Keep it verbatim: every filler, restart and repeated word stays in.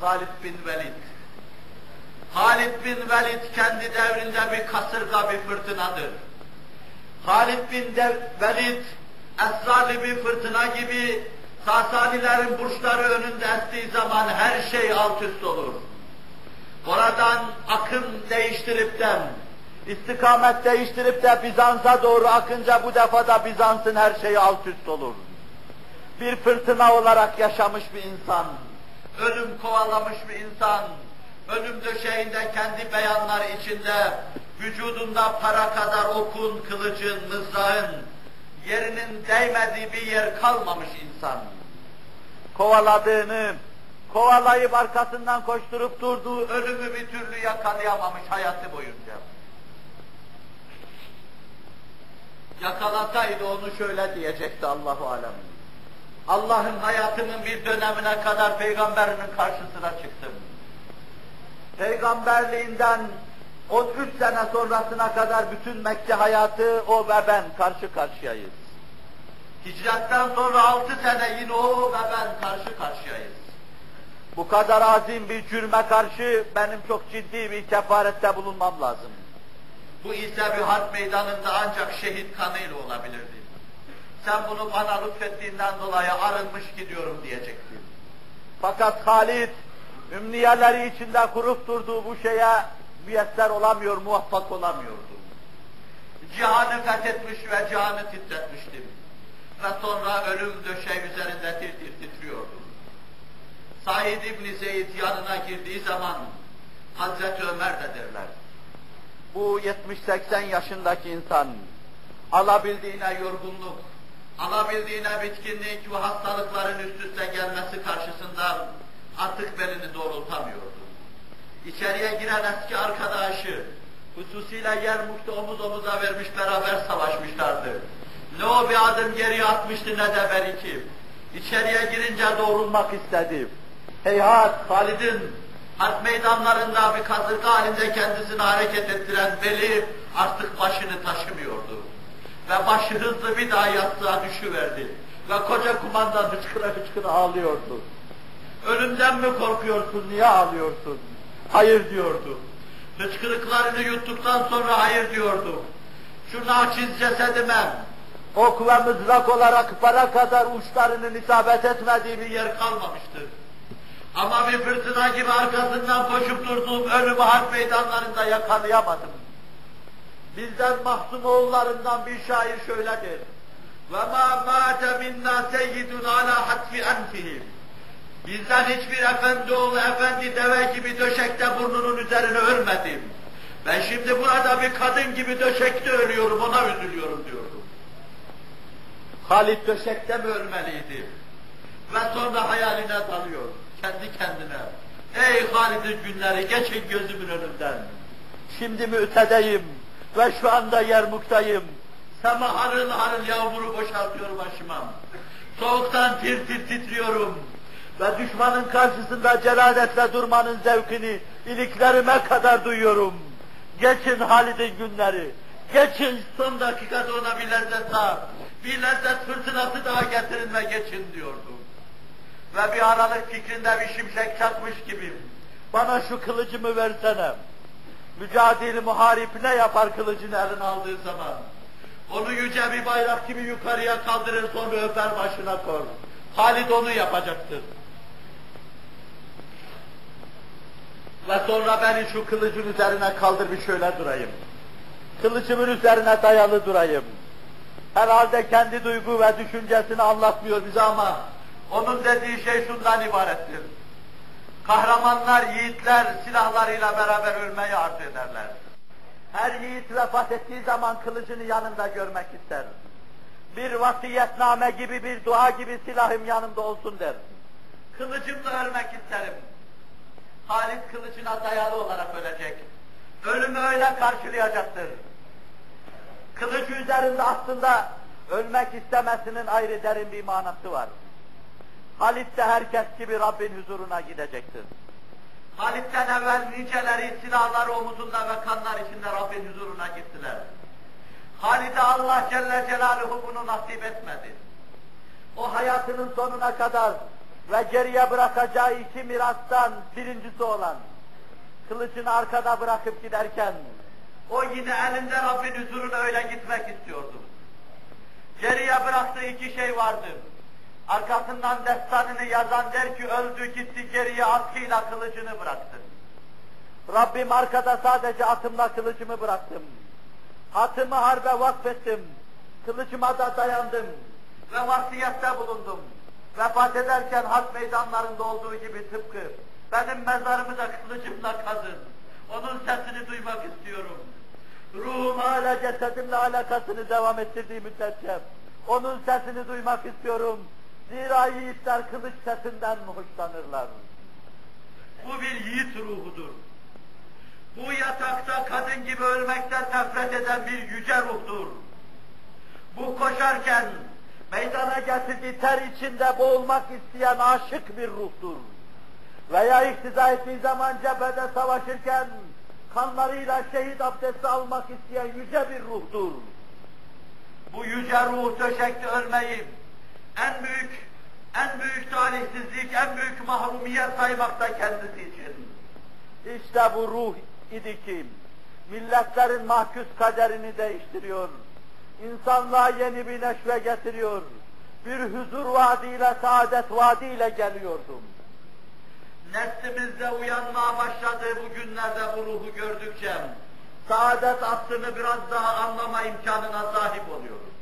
Halid bin Velid. Halid bin Velid kendi devrinde bir kasırga, bir fırtınadır. Halid bin Velid esrarlı bir fırtına gibi Sasanilerin burçları önünde estiği zaman her şey alt üst olur. Oradan akım değiştirip de, istikamet değiştirip de Bizans'a doğru akınca bu defa da Bizans'ın her şeyi alt üst olur. Bir fırtına olarak yaşamış bir insan, ölüm kovalamış bir insan, ölüm döşeğinde kendi beyanları içinde, vücudunda para kadar okun, kılıcın, mızrağın, yerinin değmediği bir yer kalmamış insan. Kovaladığını, kovalayıp arkasından koşturup durduğu ölümü bir türlü yakalayamamış hayatı boyunca. Yakalasaydı onu şöyle diyecekti Allahu alem. Allah'ın hayatının bir dönemine kadar peygamberinin karşısına çıktım. Peygamberliğinden on üç sene sonrasına kadar bütün Mekke hayatı o ve ben karşı karşıyayız. Hicretten sonra altı sene yine o ve ben karşı karşıyayız. Bu kadar azim bir cürme karşı benim çok ciddi bir kefarette bulunmam lazım. Bu ise bir harp meydanında ancak şehit kanıyla olabilirdi. Sen bunu bana lütfettiğinden dolayı arınmış gidiyorum diyecektin. Fakat Halid, ümniyeleri içinde kurup durduğu bu şeye müyesser olamıyor, muvaffak olamıyordu. Cihanı fethetmiş ve cihanı titretmiştim. Ve sonra ölüm döşeği üzerinde tir tir titriyordu. Said İbn Zeyd yanına girdiği zaman Hazreti Ömer de derler. Bu yetmiş seksen yaşındaki insan alabildiğine yorgunluk, alabildiğine bitkinlik ve hastalıkların üst üste gelmesi karşısında artık belini doğrultamıyordu. İçeriye giren eski arkadaşı, hususiyle Yermuk'ta omuz omuza vermiş, beraber savaşmışlardı. Ne o bir adım geriye atmıştı ne de belki. İçeriye girince doğrulmak istedi. Heyhat, Halid'in harp meydanlarında bir kasırga halinde kendisini hareket ettiren beli artık başını taşımıyordu. Ve başı hızlı bir daha yastığa düşüverdi. Ve koca kumandan hıçkıra hıçkıra ağlıyordu. Ölümden mi korkuyorsun, niye ağlıyorsun? Hayır diyordu. Hıçkırıklarını yuttuktan sonra hayır diyordu. Şu naçiz cesedime, ok ve mızrak olarak para kadar uçlarının isabet etmediği bir yer kalmamıştır. Ama bir fırtına gibi arkasından koşup durduğum ölümü harp meydanlarında yakalayamadım. Bizden Mahzum oğullarından bir şair şöyle der. وَمَا مَاتَ مِنَّا سَيِّدٌ عَلَى حَتْفِ أَنْفِهِ Bizden hiçbir efendi oğlu, efendi deve gibi döşekte burnunun üzerine ölmedim. Ben şimdi burada bir kadın gibi döşekte ölüyorum, ona üzülüyorum diyordu. Halid döşekte mi ölmeliydi? Ve sonra hayaline dalıyor, kendi kendine. Ey Halid'in günleri, geçin gözümün önünden. Şimdi mü'tedeyim ve şu anda Yermuk'tayım. Sema harıl harıl yağmuru boşaltıyor başıma. Soğuktan tir tir titriyorum. Ve düşmanın karşısında celadetle durmanın zevkini iliklerime kadar duyuyorum. Geçin Halid'in günleri, geçin son dakikada ona bir lezzet daha, bir lezzet fırtınası daha getirin ve geçin diyordu. Ve bir aralık fikrinde bir şimşek çakmış gibi, bana şu kılıcımı versene. Mücadele muharip ne yapar kılıcını eline aldığı zaman? Onu yüce bir bayrak gibi yukarıya kaldırır, sonra öper başına kor. Halid onu yapacaktır. Ve sonra beni şu kılıcın üzerine kaldır, bir şöyle durayım. Kılıcımın üzerine dayalı durayım. Herhalde kendi duygu ve düşüncesini anlatmıyor bize ama onun dediği şey şundan ibarettir. Kahramanlar, yiğitler silahlarıyla beraber ölmeyi arzu ederler. Her yiğit vefat ettiği zaman kılıcını yanında görmek ister. Bir vasiyetname gibi, bir dua gibi silahım yanımda olsun der. Kılıcımla ölmek isterim. Halid kılıcına dayalı olarak ölecek. Ölümü öyle karşılayacaktır. Kılıcı üzerinde aslında ölmek istemesinin ayrı derin bir manası var. Halid de herkes gibi Rabbin huzuruna gidecektir. Halid'den evvel niceleri silahları omuzunda ve kanlar içinde Rabbin huzuruna gittiler. Halid'e Allah Celle Celaluhu bunu nasip etmedi. O hayatının sonuna kadar ve geriye bırakacağı iki mirastan birincisi olan kılıcını arkada bırakıp giderken o yine elinde Rabbin huzuruna öyle gitmek istiyordu. Geriye bıraktığı iki şey vardı. Arkasından destanını yazan der ki öldü gitti geriye atkıyla kılıcını bıraktı. Rabbim arkada sadece atımla kılıcımı bıraktım. Atımı harbe vakfettim. Kılıcıma da dayandım. Ve vasiyette bulundum. Vefat ederken harp meydanlarında olduğu gibi tıpkı benim mezarımı da kılıcımla kazın. Onun sesini duymak istiyorum. Ruhum hala cesedimle alakasını devam ettirdiği müddetçe onun sesini duymak istiyorum. Zira yiğitler kılıç sesinden hoşlanırlar. Bu bir yiğit ruhudur. Bu yatakta kadın gibi ölmekten nefret eden bir yüce ruhtur. Bu koşarken meydana getirdiği ter içinde boğulmak isteyen aşık bir ruhtur. Veya iktiza ettiği zaman cephede savaşırken kanlarıyla şehit abdesti almak isteyen yüce bir ruhtur. Bu yüce ruh döşekte ölmeyi en büyük, en büyük talihsizlik, en büyük mahrumiyet saymakta kendisi için. İşte bu ruh idi ki milletlerin mahkus kaderini değiştiriyor. İnsanlığa yeni bir neşve getiriyor. Bir huzur vaadiyle, saadet vaadiyle geliyordum. Neslimizde uyanmaya başladığı bu günlerde bu ruhu gördükçe saadet aslını biraz daha anlama imkanına sahip oluyoruz.